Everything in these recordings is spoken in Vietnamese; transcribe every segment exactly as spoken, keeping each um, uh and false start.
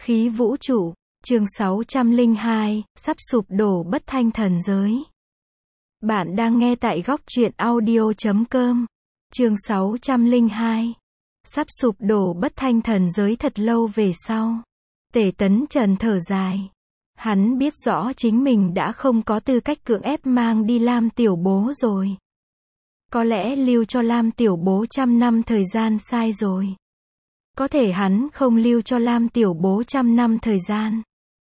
Khí vũ trụ, chương sáu trăm lẻ hai, sắp sụp đổ bất thanh thần giới. Bạn đang nghe tại góc truyện audio chấm com. Chương sáu trăm lẻ hai. Sắp sụp đổ bất thanh thần giới. Thật lâu về sau, Tề Tấn Trần thở dài. Hắn biết rõ chính mình đã không có tư cách cưỡng ép mang đi Lam Tiểu Bố rồi. Có lẽ lưu cho Lam Tiểu Bố trăm năm thời gian sai rồi. Có thể hắn không lưu cho Lam Tiểu Bố trăm năm thời gian.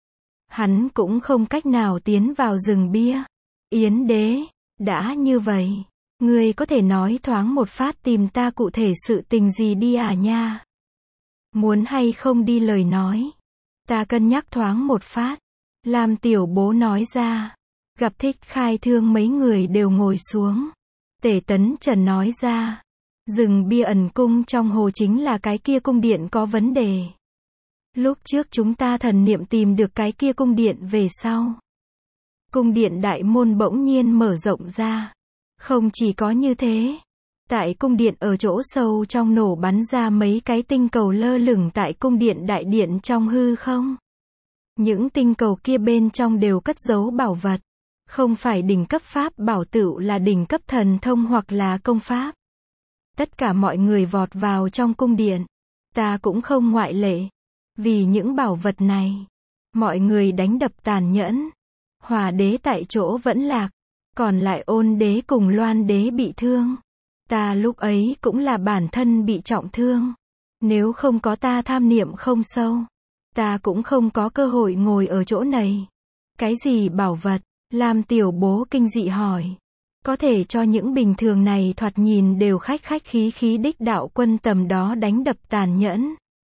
Hắn cũng không cách nào tiến vào rừng bia. Yến đế, đã như vậy, ngươi có thể nói thoáng một phát tìm ta cụ thể sự tình gì đi à nha? Muốn hay không đi lời nói? Ta cân nhắc thoáng một phát. Lam Tiểu Bố nói ra. Gặp Thích Khai Thương mấy người đều ngồi xuống. Tề Tấn Trần nói ra. Rừng bia ẩn cung trong hồ chính là cái kia cung điện có vấn đề. Lúc trước chúng ta thần niệm tìm được cái kia cung điện về sau. Cung điện đại môn bỗng nhiên mở rộng ra. Không chỉ có như thế. Tại cung điện ở chỗ sâu trong nổ bắn ra mấy cái tinh cầu lơ lửng tại cung điện đại điện trong hư không. Những tinh cầu kia bên trong đều cất giấu bảo vật. Không phải đỉnh cấp pháp bảo tựu là đỉnh cấp thần thông hoặc là công pháp. Tất cả mọi người vọt vào trong cung điện. Ta cũng không ngoại lệ. Vì những bảo vật này, mọi người đánh đập tàn nhẫn. Hòa đế tại chỗ vẫn lạc. Còn lại Ôn đế cùng Loan đế bị thương. Ta lúc ấy cũng là bản thân bị trọng thương. Nếu không có ta tham niệm không sâu, ta cũng không có cơ hội ngồi ở chỗ này. Cái gì bảo vật? Lam Tiểu Bố kinh dị hỏi. Có thể cho những bình thường này thoạt nhìn đều khách khách khí khí đích đạo quân tầm đó đánh đập tàn nhẫn.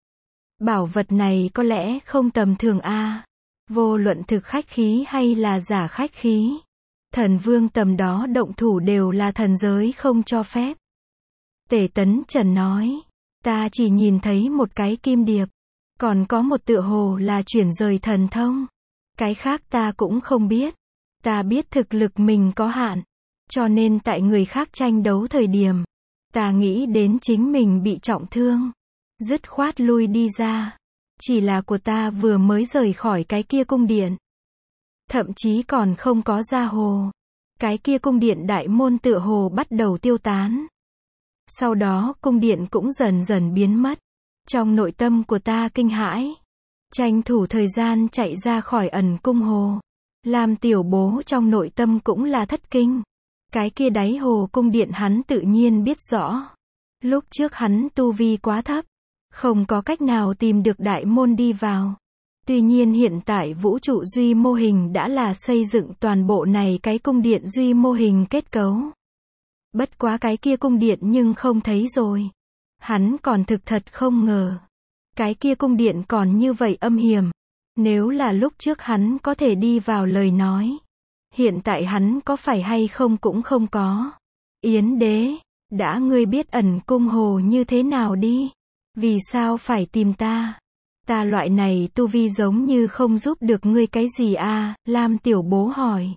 Bảo vật này có lẽ không tầm thường a. Vô luận thực khách khí hay là giả khách khí. Thần vương tầm đó động thủ đều là thần giới không cho phép. Tề Tấn Trần nói. Ta chỉ nhìn thấy một cái kim điệp. Còn có một tựa hồ là chuyển rời thần thông. Cái khác ta cũng không biết. Ta biết thực lực mình có hạn. Cho nên tại người khác tranh đấu thời điểm, ta nghĩ đến chính mình bị trọng thương. Dứt khoát lui đi ra. Chỉ là của ta vừa mới rời khỏi cái kia cung điện. Thậm chí còn không có ra hồ. Cái kia cung điện đại môn tựa hồ bắt đầu tiêu tán. Sau đó cung điện cũng dần dần biến mất. Trong nội tâm của ta kinh hãi. Tranh thủ thời gian chạy ra khỏi ẩn cung hồ. Lam Tiểu Bố trong nội tâm cũng là thất kinh. Cái kia đáy hồ cung điện hắn tự nhiên biết rõ. Lúc trước hắn tu vi quá thấp. Không có cách nào tìm được đại môn đi vào. Tuy nhiên hiện tại vũ trụ duy mô hình đã là xây dựng toàn bộ này cái cung điện duy mô hình kết cấu. Bất quá cái kia cung điện nhưng không thấy rồi. Hắn còn thực thật không ngờ. Cái kia cung điện còn như vậy âm hiểm. Nếu là lúc trước hắn có thể đi vào lời nói. Hiện tại hắn có phải hay không cũng không có. Yến đế, đã ngươi biết ẩn cung hồ như thế nào đi. Vì sao phải tìm ta? Ta loại này tu vi giống như không giúp được ngươi cái gì a? Lam Tiểu Bố hỏi.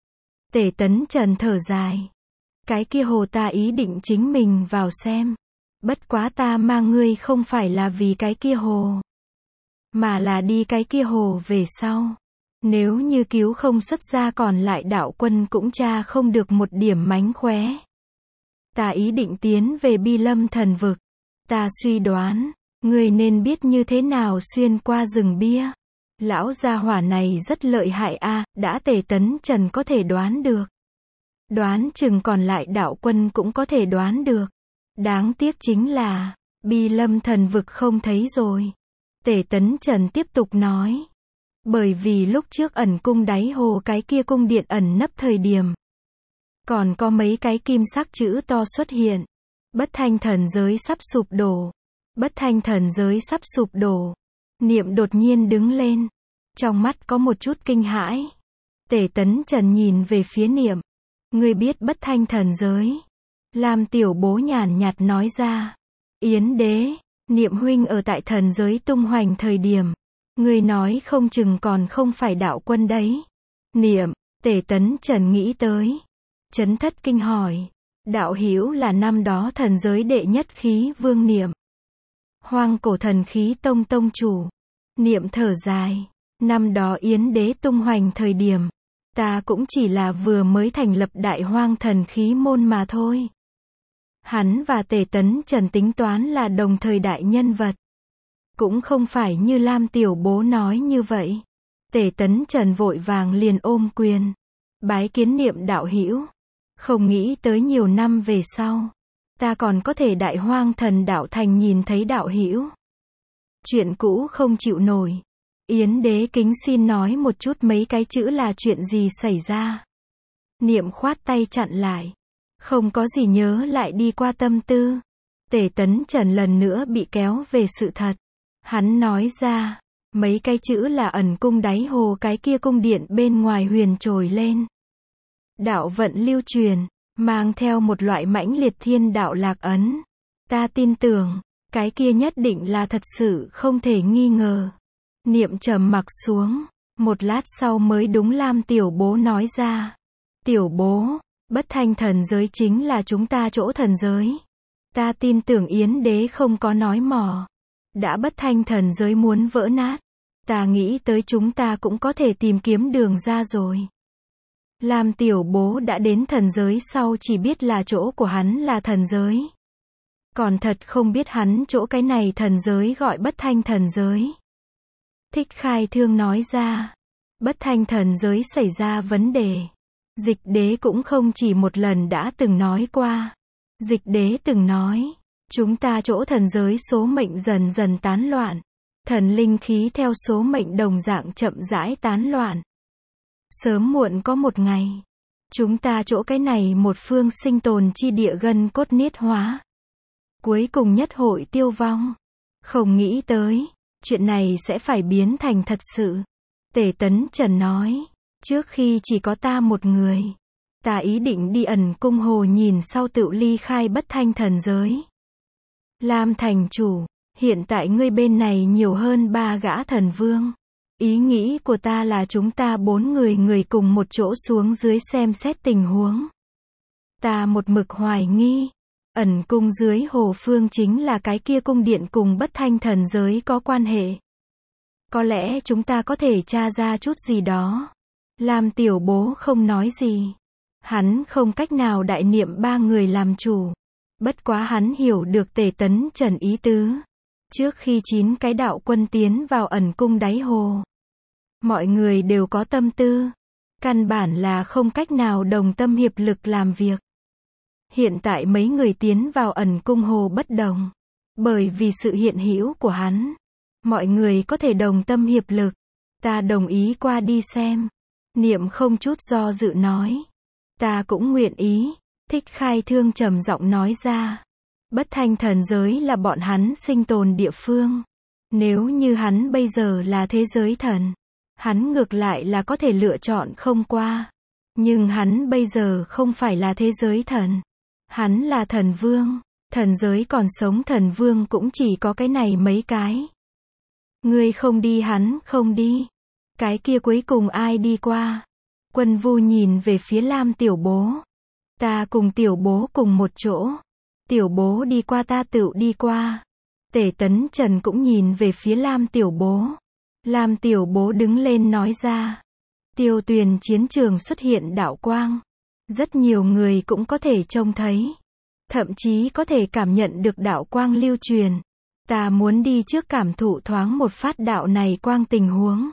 Tề Tấn Trần thở dài. Cái kia hồ ta ý định chính mình vào xem. Bất quá ta mang ngươi không phải là vì cái kia hồ. Mà là đi cái kia hồ về sau. Nếu như cứu không xuất ra còn lại đạo quân cũng tra không được một điểm mánh khóe. Ta ý định tiến về Bi Lâm thần vực. Ta suy đoán, ngươi nên biết như thế nào xuyên qua rừng bia. Lão gia hỏa này rất lợi hại a, đã Tề Tấn Trần có thể đoán được. Đoán chừng còn lại đạo quân cũng có thể đoán được. Đáng tiếc chính là, Bi Lâm thần vực không thấy rồi. Tề Tấn Trần tiếp tục nói. Bởi vì lúc trước ẩn cung đáy hồ cái kia cung điện ẩn nấp thời điểm. Còn có mấy cái kim sắc chữ to xuất hiện. Bất thanh thần giới sắp sụp đổ. Bất thanh thần giới sắp sụp đổ. Niệm đột nhiên đứng lên. Trong mắt có một chút kinh hãi. Tề Tấn Trần nhìn về phía Niệm. Ngươi biết bất thanh thần giới. Lam Tiểu Bố nhàn nhạt nói ra. Yến đế, Niệm huynh ở tại thần giới tung hoành thời điểm. Ngươi nói không chừng còn không phải đạo quân đấy. Niệm, Tề Tấn Trần nghĩ tới. Chấn thất kinh hỏi. Đạo hữu là năm đó thần giới đệ nhất khí vương Niệm. Hoang cổ thần khí tông tông chủ. Niệm thở dài. Năm đó Yến Đế tung hoành thời điểm, ta cũng chỉ là vừa mới thành lập Đại Hoang Thần Khí Môn mà thôi. Hắn và Tề Tấn Trần tính toán là đồng thời đại nhân vật. Cũng không phải như Lam tiểu bố nói như vậy. Tề Tấn Trần vội vàng liền ôm quyền. Bái kiến Niệm đạo hữu. Không nghĩ tới nhiều năm về sau, ta còn có thể Đại Hoang Thần Đạo Thành nhìn thấy đạo hữu. Chuyện cũ không chịu nổi. Yến Đế kính xin nói một chút mấy cái chữ là chuyện gì xảy ra. Niệm khoát tay chặn lại. Không có gì nhớ lại đi qua tâm tư. Tề Tấn Trần lần nữa bị kéo về sự thật. Hắn nói ra, mấy cái chữ là ẩn cung đáy hồ cái kia cung điện bên ngoài huyền trồi lên. Đạo vận lưu truyền, mang theo một loại mãnh liệt thiên đạo lạc ấn. Ta tin tưởng, cái kia nhất định là thật sự không thể nghi ngờ. Niệm trầm mặc xuống, một lát sau mới đúng Lam tiểu bố nói ra. Tiểu bố, bất thanh thần giới chính là chúng ta chỗ thần giới. Ta tin tưởng Yến Đế không có nói mỏ. Đã bất thanh thần giới muốn vỡ nát, ta nghĩ tới chúng ta cũng có thể tìm kiếm đường ra rồi. Lam tiểu bố đã đến thần giới sau chỉ biết là chỗ của hắn là thần giới. Còn thật không biết hắn chỗ cái này thần giới gọi bất thanh thần giới. Thích Khai Thương nói ra, bất thanh thần giới xảy ra vấn đề. Dịch Đế cũng không chỉ một lần đã từng nói qua. Dịch Đế từng nói, chúng ta chỗ thần giới số mệnh dần dần tán loạn. Thần linh khí theo số mệnh đồng dạng chậm rãi tán loạn. Sớm muộn có một ngày, chúng ta chỗ cái này một phương sinh tồn chi địa gân cốt niết hóa. Cuối cùng nhất hội tiêu vong. Không nghĩ tới, chuyện này sẽ phải biến thành thật sự. Tề Tấn Trần nói, trước khi chỉ có ta một người, ta ý định đi ẩn cung hồ nhìn sau tự ly khai bất thanh thần giới. Lam thành chủ, hiện tại ngươi bên này nhiều hơn ba gã thần vương. Ý nghĩ của ta là chúng ta bốn người người cùng một chỗ xuống dưới xem xét tình huống. Ta một mực hoài nghi, ẩn cung dưới hồ phương chính là cái kia cung điện cùng bất thanh thần giới có quan hệ. Có lẽ chúng ta có thể tra ra chút gì đó. Lam tiểu bố không nói gì. Hắn không cách nào đại niệm ba người làm chủ. Bất quá hắn hiểu được Tề Tấn Trần ý tứ. Trước khi chín cái đạo quân tiến vào ẩn cung đáy hồ, mọi người đều có tâm tư. Căn bản là không cách nào đồng tâm hiệp lực làm việc. Hiện tại mấy người tiến vào ẩn cung hồ bất đồng. Bởi vì sự hiện hữu của hắn, mọi người có thể đồng tâm hiệp lực. Ta đồng ý qua đi xem. Niệm không chút do dự nói. Ta cũng nguyện ý. Thích Khai Thương trầm giọng nói ra. Bất thanh thần giới là bọn hắn sinh tồn địa phương. Nếu như hắn bây giờ là thế giới thần, hắn ngược lại là có thể lựa chọn không qua. Nhưng hắn bây giờ không phải là thế giới thần. Hắn là thần vương. Thần giới còn sống thần vương cũng chỉ có cái này mấy cái. Ngươi không đi hắn không đi. Cái kia cuối cùng ai đi qua? Quân Vu nhìn về phía Lam tiểu bố. Ta cùng tiểu bố cùng một chỗ. Tiểu bố đi qua ta tự đi qua. Tề Tấn Trần cũng nhìn về phía Lam tiểu bố. Lam tiểu bố đứng lên nói ra. Tiêu Tuyền chiến trường xuất hiện đạo quang. Rất nhiều người cũng có thể trông thấy. Thậm chí có thể cảm nhận được đạo quang lưu truyền. Ta muốn đi trước cảm thụ thoáng một phát đạo này quang tình huống.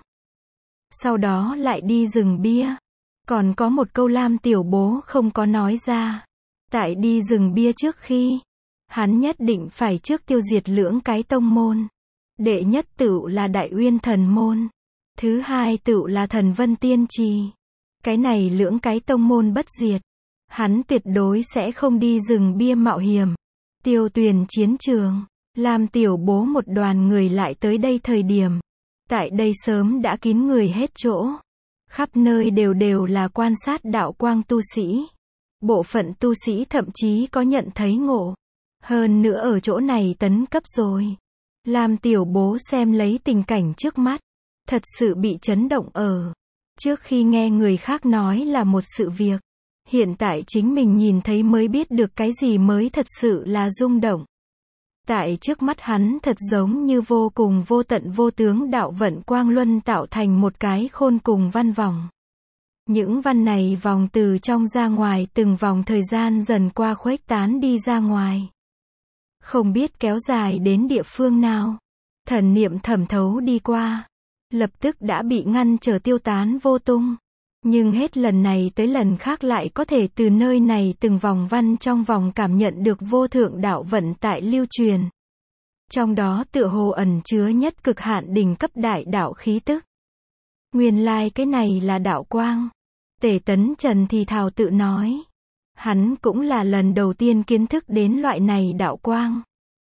Sau đó lại đi rừng bia. Còn có một câu Lam tiểu bố không có nói ra. Tại đi rừng bia trước khi, hắn nhất định phải trước tiêu diệt lưỡng cái tông môn. Đệ nhất tựu là Đại Uyên Thần Môn. Thứ hai tựu là Thần Vân Tiên Trì. Cái này lưỡng cái tông môn bất diệt. Hắn tuyệt đối sẽ không đi rừng bia mạo hiểm. Tiêu Tuyền chiến trường. Lam tiểu bố một đoàn người lại tới đây thời điểm. Tại đây sớm đã kín người hết chỗ. Khắp nơi đều đều là quan sát đạo quang tu sĩ. Bộ phận tu sĩ thậm chí có nhận thấy ngộ. Hơn nữa ở chỗ này tấn cấp rồi. Lam tiểu bố xem lấy tình cảnh trước mắt. Thật sự bị chấn động ở. Trước khi nghe người khác nói là một sự việc. Hiện tại chính mình nhìn thấy mới biết được cái gì mới thật sự là rung động. Tại trước mắt hắn thật giống như vô cùng vô tận vô tướng đạo vận quang luân tạo thành một cái khôn cùng văn vòng. Những văn này vòng từ trong ra ngoài, từng vòng thời gian dần qua khuếch tán đi ra ngoài. Không biết kéo dài đến địa phương nào. Thần niệm thẩm thấu đi qua, lập tức đã bị ngăn trở tiêu tán vô tung. Nhưng hết lần này tới lần khác lại có thể từ nơi này từng vòng văn trong vòng cảm nhận được vô thượng đạo vận tại lưu truyền. Trong đó tựa hồ ẩn chứa nhất cực hạn đỉnh cấp đại đạo khí tức. Nguyên lai cái này là đạo quang. Tề Tấn Trần thì thào tự nói. Hắn cũng là lần đầu tiên kiến thức đến loại này đạo quang.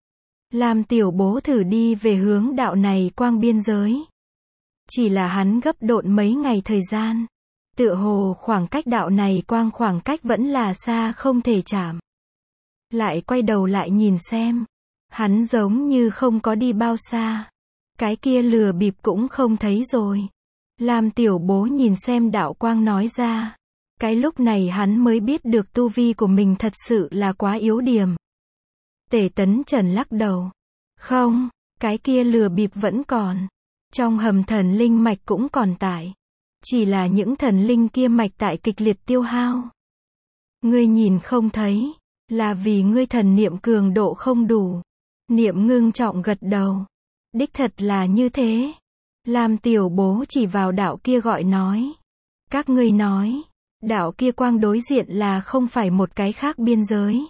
Làm tiểu bố thử đi về hướng đạo này quang biên giới. Chỉ là hắn gấp độn mấy ngày thời gian. Tựa hồ khoảng cách đạo này quang khoảng cách vẫn là xa không thể chạm. Lại quay đầu lại nhìn xem. Hắn giống như không có đi bao xa. Cái kia lừa bịp cũng không thấy rồi. Làm tiểu bố nhìn xem đạo quang nói ra. Cái lúc này hắn mới biết được tu vi của mình thật sự là quá yếu điểm. Tề Tấn Trần lắc đầu. Không, cái kia lừa bịp vẫn còn. Trong hầm thần linh mạch cũng còn tại. Chỉ là những thần linh kia mạch tại kịch liệt tiêu hao. Ngươi nhìn không thấy, là vì ngươi thần niệm cường độ không đủ. Niệm ngưng trọng gật đầu. Đích thật là như thế. Làm tiểu bố chỉ vào đạo kia gọi nói. Các ngươi nói, đạo kia quang đối diện là không phải một cái khác biên giới.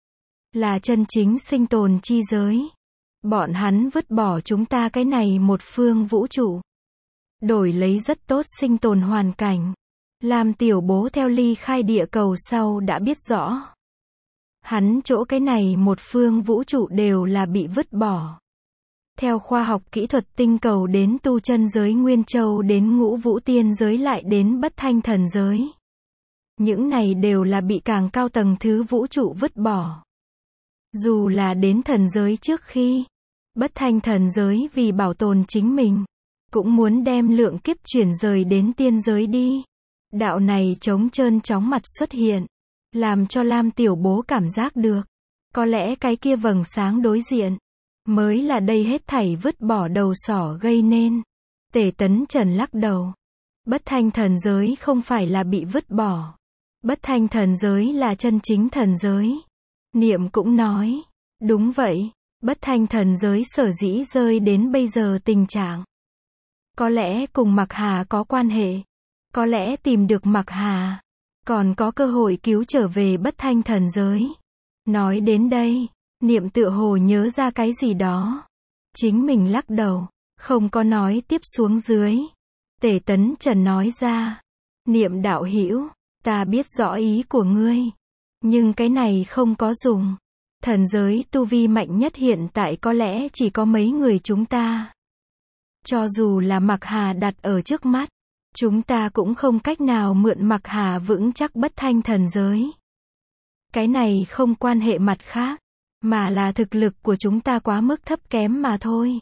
Là chân chính sinh tồn chi giới. Bọn hắn vứt bỏ chúng ta cái này một phương vũ trụ. Đổi lấy rất tốt sinh tồn hoàn cảnh. Làm tiểu bố theo ly khai địa cầu sau đã biết rõ. Hắn chỗ cái này một phương vũ trụ đều là bị vứt bỏ. Theo khoa học kỹ thuật tinh cầu đến tu chân giới Nguyên Châu đến ngũ vũ tiên giới lại đến bất thanh thần giới. Những này đều là bị càng cao tầng thứ vũ trụ vứt bỏ. Dù là đến thần giới trước khi, bất thanh thần giới vì bảo tồn chính mình, cũng muốn đem lượng kiếp chuyển rời đến tiên giới đi. Đạo này trống trơn chóng mặt xuất hiện, làm cho Lam tiểu bố cảm giác được. Có lẽ cái kia vầng sáng đối diện, mới là đây hết thảy vứt bỏ đầu sỏ gây nên. Tề Tấn Trần lắc đầu. Bất thanh thần giới không phải là bị vứt bỏ. Bất thanh thần giới là chân chính thần giới. Niệm cũng nói. Đúng vậy, bất thanh thần giới sở dĩ rơi đến bây giờ tình trạng. Có lẽ cùng Mạc Hà có quan hệ. Có lẽ tìm được Mạc Hà. Còn có cơ hội cứu trở về bất thanh thần giới. Nói đến đây, Niệm tựa hồ nhớ ra cái gì đó. Chính mình lắc đầu, không có nói tiếp xuống dưới. Tề Tấn Trần nói ra. Niệm đạo hữu, ta biết rõ ý của ngươi. Nhưng cái này không có dùng. Thần giới tu vi mạnh nhất hiện tại có lẽ chỉ có mấy người chúng ta. Cho dù là Mạc Hà đặt ở trước mắt, chúng ta cũng không cách nào mượn Mạc Hà vững chắc bất thanh thần giới. Cái này không quan hệ mặt khác, mà là thực lực của chúng ta quá mức thấp kém mà thôi.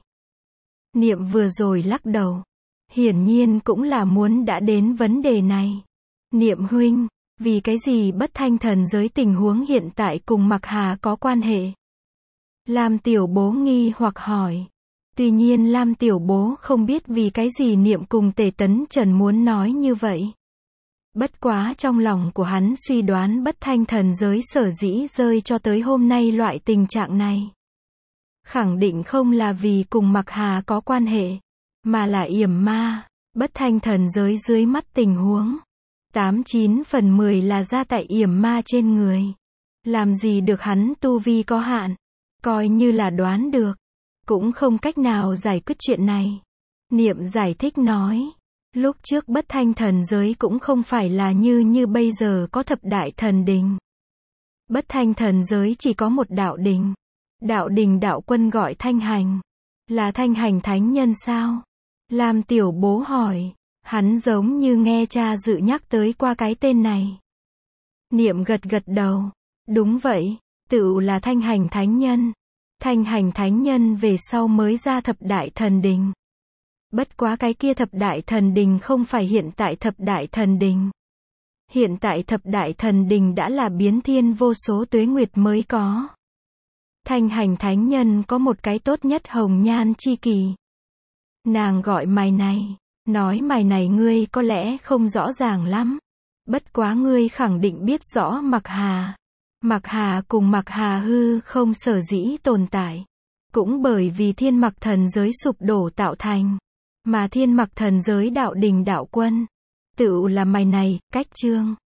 Niệm vừa rồi lắc đầu. Hiển nhiên cũng là muốn đã đến vấn đề này. Niệm huynh, vì cái gì bất thanh thần giới tình huống hiện tại cùng Mạc Hà có quan hệ? Lam tiểu bố nghi hoặc hỏi. Tuy nhiên Lam tiểu bố không biết vì cái gì Niệm cùng Tề Tấn Trần muốn nói như vậy. Bất quá trong lòng của hắn suy đoán bất thanh thần giới sở dĩ rơi cho tới hôm nay loại tình trạng này. Khẳng định không là vì cùng Mạc Hà có quan hệ, mà là yểm ma, bất thanh thần giới dưới mắt tình huống. Tám chín phần mười là ra tại yểm ma trên người. Làm gì được hắn tu vi có hạn, coi như là đoán được, cũng không cách nào giải quyết chuyện này. Niệm giải thích nói. Lúc trước bất thanh thần giới cũng không phải là như như bây giờ có thập đại thần đình. Bất thanh thần giới chỉ có một đạo đình. Đạo đình đạo quân gọi Thanh Hành. Là Thanh Hành thánh nhân sao? Lam tiểu bố hỏi. Hắn giống như nghe cha dự nhắc tới qua cái tên này. Niệm gật gật đầu. Đúng vậy, tựu là Thanh Hành thánh nhân. Thanh Hành thánh nhân về sau mới ra thập đại thần đình. Bất quá cái kia thập đại thần đình không phải hiện tại thập đại thần đình. Hiện tại thập đại thần đình đã là biến thiên vô số tuế nguyệt mới có. Thanh hành thánh nhân có một cái tốt nhất hồng nhan chi kỳ. Nàng gọi mày này, nói mày này ngươi có lẽ không rõ ràng lắm. Bất quá ngươi khẳng định biết rõ Mặc Hà. Mặc Hà cùng Mặc Hà hư không sở dĩ tồn tại. Cũng bởi vì thiên mặc thần giới sụp đổ tạo thành. Mà thiên mặc thần giới đạo đình đạo quân. Tựu là mày này, cách chương.